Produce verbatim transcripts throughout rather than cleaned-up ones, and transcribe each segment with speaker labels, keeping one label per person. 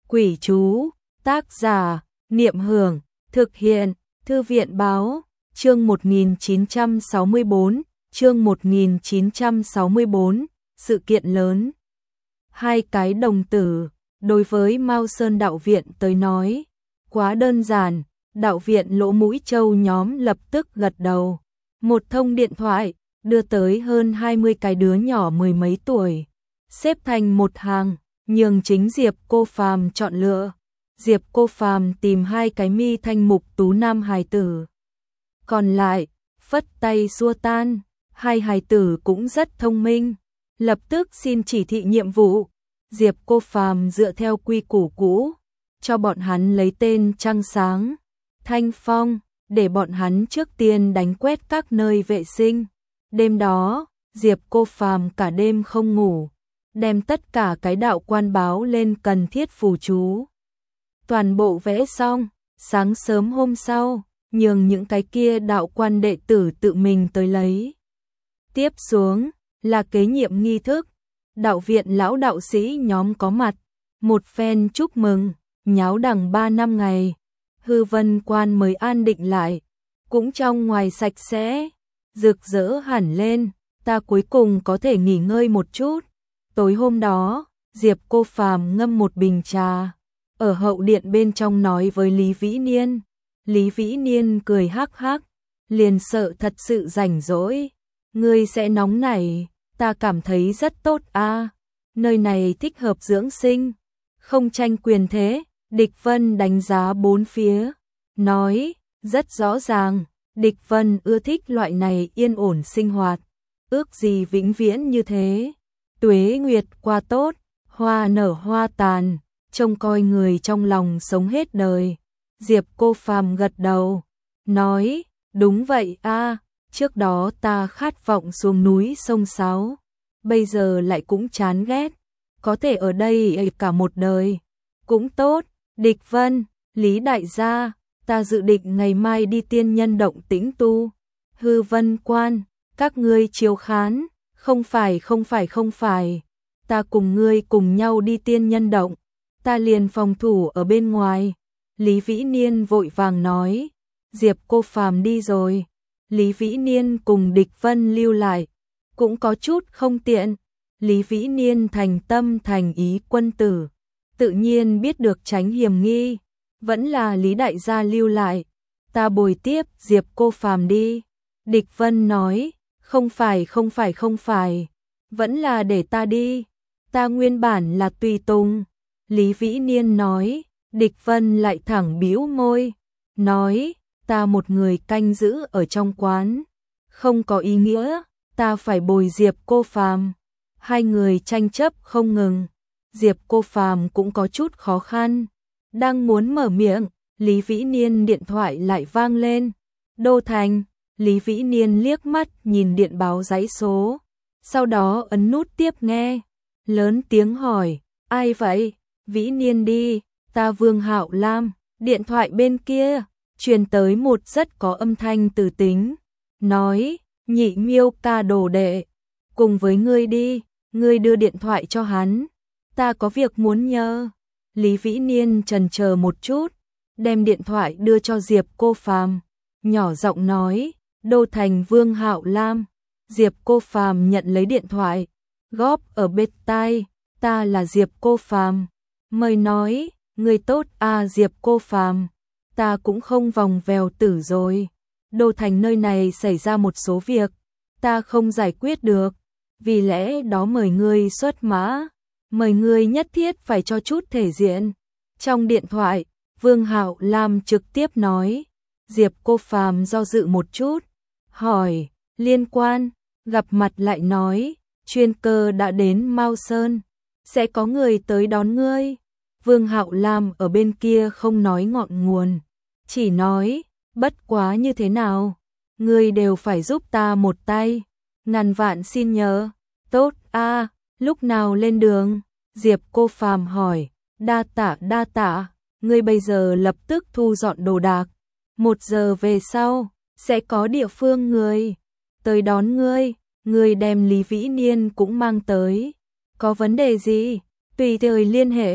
Speaker 1: Quỷ chú, tác giả, Niệm Hưởng, thực hiện, Thư viện báo, chương một nghìn chín trăm sáu mươi tư, chương một nghìn chín trăm sáu mươi tư, sự kiện lớn. Hai cái đồng tử, đối với Mao Sơn đạo viện tới nói, quá đơn giản, đạo viện Lỗ Mũi Châu nhóm lập tức gật đầu. Một thông điện thoại, đưa tới hơn hai mươi cái đứa nhỏ mười mấy tuổi, xếp thành một hàng, nhường chính Diệp Cô Phàm chọn lựa. Diệp Cô Phàm tìm hai cái mi thanh mục tú nam hài tử. Còn lại, phất tay xua tan, hai hài tử cũng rất thông minh, lập tức xin chỉ thị nhiệm vụ. Diệp Cô Phàm dựa theo quy củ cũ, cho bọn hắn lấy tên Trăng Sáng, Thanh Phong, để bọn hắn trước tiên đánh quét các nơi vệ sinh. Đêm đó, Diệp Cô Phàm cả đêm không ngủ, đem tất cả cái đạo quan báo lên cần thiết phù chú. Toàn bộ vẽ xong, sáng sớm hôm sau, nhường những cái kia đạo quan đệ tử tự mình tới lấy. Tiếp xuống, là kế nhiệm nghi thức. Đạo viện lão đạo sĩ nhóm có mặt, một phen chúc mừng, nháo đằng ba năm ngày. Hư Vân Quan mới an định lại, cũng trong ngoài sạch sẽ, rực rỡ hẳn lên, ta cuối cùng có thể nghỉ ngơi một chút. Tối hôm đó, Diệp Cô Phàm ngâm một bình trà, ở hậu điện bên trong nói với Lý Vĩ Niên. Lý Vĩ Niên cười hắc hắc, liền sợ thật sự rảnh rỗi. Ngươi sẽ nóng nảy, ta cảm thấy rất tốt a. Nơi này thích hợp dưỡng sinh, không tranh quyền thế. Địch Vân đánh giá bốn phía, nói, rất rõ ràng, Địch Vân ưa thích loại này yên ổn sinh hoạt, ước gì vĩnh viễn như thế. Tuế nguyệt qua tốt, hoa nở hoa tàn, trông coi người trong lòng sống hết đời. Diệp Cô Phàm gật đầu, nói, đúng vậy a, trước đó ta khát vọng xuống núi sông sáo, bây giờ lại cũng chán ghét, có thể ở đây cả một đời, cũng tốt. Địch Vân, Lý đại gia, ta dự định ngày mai đi tiên nhân động tĩnh tu. Hư Vân Quan, các ngươi chiếu khán, không phải không phải không phải, ta cùng ngươi cùng nhau đi tiên nhân động, ta liền phòng thủ ở bên ngoài. Lý Vĩ Niên vội vàng nói, Diệp Cô Phàm đi rồi. Lý Vĩ Niên cùng Địch Vân lưu lại, cũng có chút không tiện. Lý Vĩ Niên thành tâm thành ý quân tử, tự nhiên biết được tránh hiểm nghi, vẫn là Lý đại gia lưu lại, ta bồi tiếp Diệp Cô Phàm đi. Địch Vân nói, không phải không phải không phải, vẫn là để ta đi, ta nguyên bản là tùy tùng. Lý Vĩ Niên nói, Địch Vân lại thẳng bĩu môi, nói, ta một người canh giữ ở trong quán, không có ý nghĩa, ta phải bồi Diệp Cô Phàm. Hai người tranh chấp không ngừng. Diệp Cô Phàm cũng có chút khó khăn, đang muốn mở miệng, Lý Vĩ Niên điện thoại lại vang lên. Đô Thành. Lý Vĩ Niên liếc mắt nhìn điện báo dãy số, sau đó ấn nút tiếp nghe, lớn tiếng hỏi, ai vậy? Vĩ Niên đi, ta Vương Hạo Lam. Điện thoại bên kia truyền tới một rất có âm thanh từ tính, nói, Nhị Miêu ca đồ đệ, cùng với ngươi đi, ngươi đưa điện thoại cho hắn, ta có việc muốn nhờ. Lý Vĩ Niên chần chờ một chút, đem điện thoại đưa cho Diệp Cô Phàm, nhỏ giọng nói, Đô Thành Vương Hạo Lam. Diệp Cô Phàm nhận lấy điện thoại, góp ở bên tai, ta là Diệp Cô Phàm. Mời nói, người tốt à Diệp Cô Phàm, ta cũng không vòng vèo tử rồi. Đô Thành nơi này xảy ra một số việc, ta không giải quyết được, vì lẽ đó mời ngươi xuất mã, mời ngươi nhất thiết phải cho chút thể diện. Trong điện thoại, Vương Hạo Lam trực tiếp nói. Diệp Cô Phàm do dự một chút, hỏi, liên quan, gặp mặt lại nói, chuyên cơ đã đến Mao Sơn, sẽ có người tới đón ngươi. Vương Hạo Lam ở bên kia không nói ngọn nguồn, chỉ nói, bất quá như thế nào, ngươi đều phải giúp ta một tay, ngàn vạn xin nhờ. Tốt a, lúc nào lên đường? Diệp Cô Phàm hỏi. Đa tạ đa tạ, ngươi bây giờ lập tức thu dọn đồ đạc, một giờ về sau sẽ có địa phương người tới đón ngươi, ngươi đem Lý Vĩ Niên cũng mang tới. Có vấn đề gì? Tùy thời liên hệ.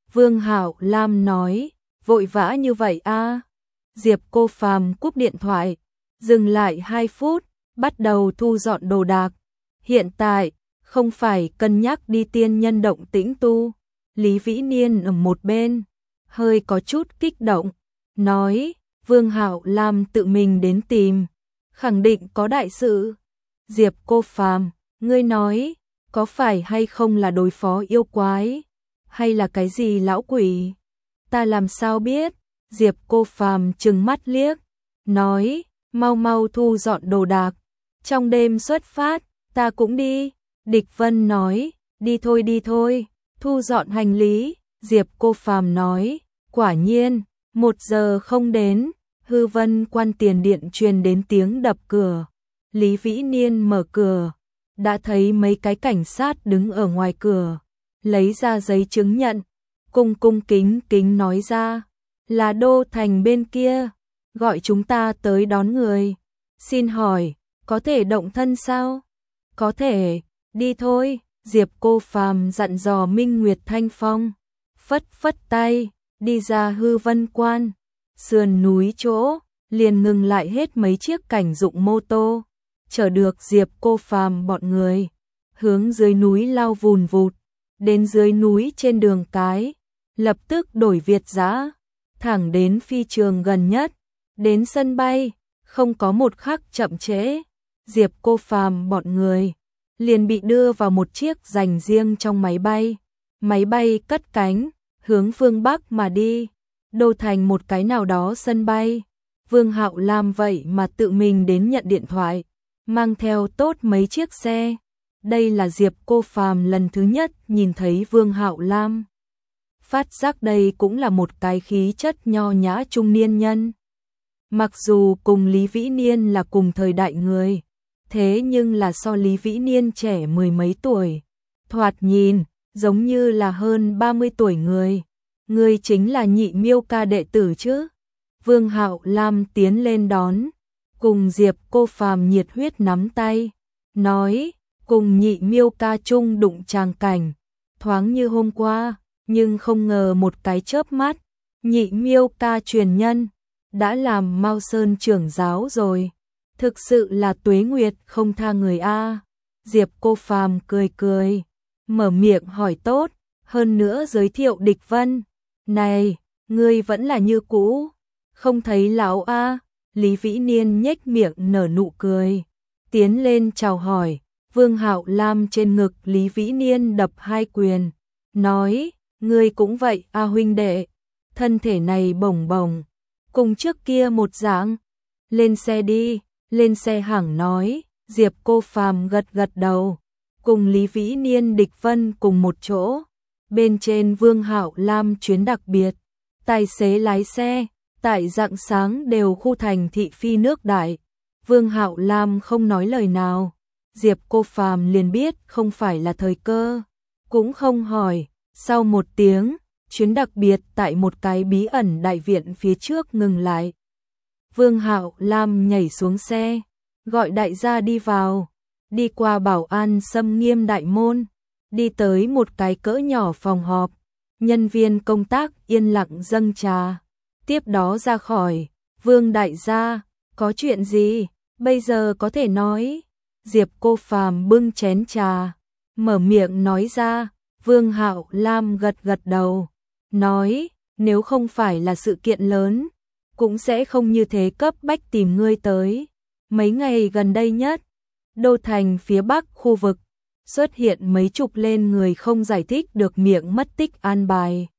Speaker 1: Vương Hạo Lam nói, vội vã như vậy a? Diệp Cô Phàm cúp điện thoại, dừng lại hai phút, bắt đầu thu dọn đồ đạc. Hiện tại, không phải cân nhắc đi tiên nhân động tĩnh tu. Lý Vĩ Niên ở một bên, hơi có chút kích động, nói, Vương Hạo Lam tự mình đến tìm, khẳng định có đại sự. Diệp Cô Phàm, ngươi nói, có phải hay không là đối phó yêu quái, hay là cái gì lão quỷ? Ta làm sao biết? Diệp Cô Phàm trừng mắt liếc, nói, mau mau thu dọn đồ đạc, trong đêm xuất phát, ta cũng đi. Địch Vân nói, đi thôi đi thôi, thu dọn hành lý. Diệp Cô Phàm nói, quả nhiên, một giờ không đến, Hư Vân quan tiền điện truyền đến tiếng đập cửa. Lý Vĩ Niên mở cửa, đã thấy mấy cái cảnh sát đứng ở ngoài cửa, lấy ra giấy chứng nhận, cung cung kính kính nói ra, là Đô Thành bên kia, gọi chúng ta tới đón người. Xin hỏi, có thể động thân sao? Có thể, đi thôi. Diệp Cô Phàm dặn dò Minh Nguyệt Thanh Phong, phất phất tay, đi ra Hư Vân quan. Sườn núi chỗ, liền ngừng lại hết mấy chiếc cảnh dụng mô tô, chở được Diệp Cô Phàm bọn người, hướng dưới núi lao vùn vụt, đến dưới núi trên đường cái, lập tức đổi Việt dã, thẳng đến phi trường gần nhất, đến sân bay, không có một khắc chậm trễ. Diệp Cô Phàm bọn người liền bị đưa vào một chiếc dành riêng trong máy bay. Máy bay cất cánh, hướng phương Bắc mà đi, Đô Thành một cái nào đó sân bay. Vương Hạo Lam vậy mà tự mình đến nhận điện thoại, mang theo tốt mấy chiếc xe. Đây là Diệp Cô Phàm lần thứ nhất nhìn thấy Vương Hạo Lam. Phát giác đây cũng là một cái khí chất nho nhã trung niên nhân. Mặc dù cùng Lý Vĩ Niên là cùng thời đại người, thế nhưng là so Lý Vĩ Niên trẻ mười mấy tuổi. Thoạt nhìn, giống như là hơn ba mươi tuổi người. Người chính là Nhị Miêu Ca đệ tử chứ? Vương Hạo Lam tiến lên đón, cùng Diệp Cô Phàm nhiệt huyết nắm tay, nói, cùng Nhị Miêu Ca chung đụng tràng cảnh, thoáng như hôm qua, nhưng không ngờ một cái chớp mắt, Nhị Miêu Ca truyền nhân, đã làm Mao Sơn trưởng giáo rồi. Thực sự là tuế nguyệt không tha người a. Diệp Cô Phàm cười cười, mở miệng hỏi tốt, hơn nữa giới thiệu Địch Vân. Này, ngươi vẫn là như cũ, không thấy lão a? Lý Vĩ Niên nhếch miệng nở nụ cười, tiến lên chào hỏi. Vương Hạo Lam trên ngực Lý Vĩ Niên đập hai quyền, nói, ngươi cũng vậy a huynh đệ, thân thể này bồng bồng, cùng trước kia một dạng. Lên xe đi. Lên xe hẳn nói. Diệp Cô Phàm gật gật đầu, cùng Lý Vĩ Niên Địch Vân cùng một chỗ. Bên trên Vương Hạo Lam chuyến đặc biệt, tài xế lái xe, tại rạng sáng đều khu thành thị phi nước đại. Vương Hạo Lam không nói lời nào, Diệp Cô Phàm liền biết không phải là thời cơ, cũng không hỏi. Sau một tiếng, chuyến đặc biệt tại một cái bí ẩn đại viện phía trước ngừng lại. Vương Hạo Lam nhảy xuống xe, gọi đại gia đi vào, đi qua bảo an xâm nghiêm đại môn, đi tới một cái cỡ nhỏ phòng họp, nhân viên công tác yên lặng dâng trà, tiếp đó ra khỏi. Vương đại gia, có chuyện gì, bây giờ có thể nói. Diệp Cô Phàm bưng chén trà, mở miệng nói ra. Vương Hạo Lam gật gật đầu, nói, nếu không phải là sự kiện lớn, cũng sẽ không như thế cấp bách tìm ngươi tới. Mấy ngày gần đây nhất, Đô Thành phía Bắc khu vực, xuất hiện mấy chục lên người không giải thích được miệng mất tích an bài.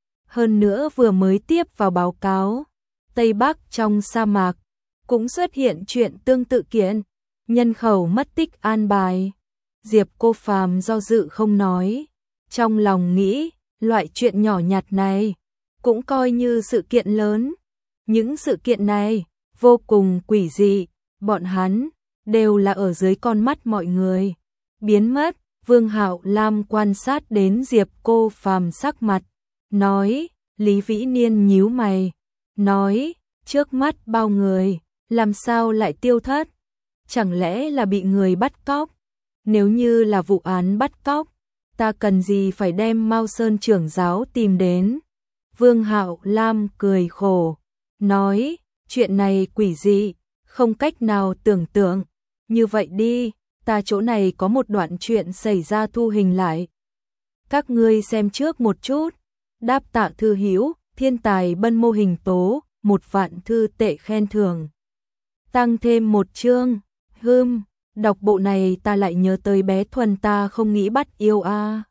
Speaker 1: Hơn nữa vừa mới tiếp vào báo cáo, Tây Bắc trong sa mạc, cũng xuất hiện chuyện tương tự kiện, nhân khẩu mất tích an bài. Diệp Cô Phàm do dự không nói, trong lòng nghĩ, loại chuyện nhỏ nhặt này, cũng coi như sự kiện lớn. Những sự kiện này, vô cùng quỷ dị, bọn hắn, đều là ở dưới con mắt mọi người. Biến mất, Vương Hạo Lam quan sát đến Diệp Cô Phàm sắc mặt, nói, Lý Vĩ Niên nhíu mày, nói, trước mắt bao người, làm sao lại tiêu thất? Chẳng lẽ là bị người bắt cóc? Nếu như là vụ án bắt cóc, ta cần gì phải đem Mao Sơn trưởng giáo tìm đến. Vương Hạo Lam cười khổ, nói, chuyện này quỷ dị, không cách nào tưởng tượng. Như vậy đi, ta chỗ này có một đoạn chuyện xảy ra thu hình lại. Các ngươi xem trước một chút. Đáp tạ thư hữu, thiên tài bân mô hình tố, một vạn thư tệ khen thưởng. Tăng thêm một chương, hưm, đọc bộ này ta lại nhớ tới bé Thuần ta không nghĩ bắt yêu a.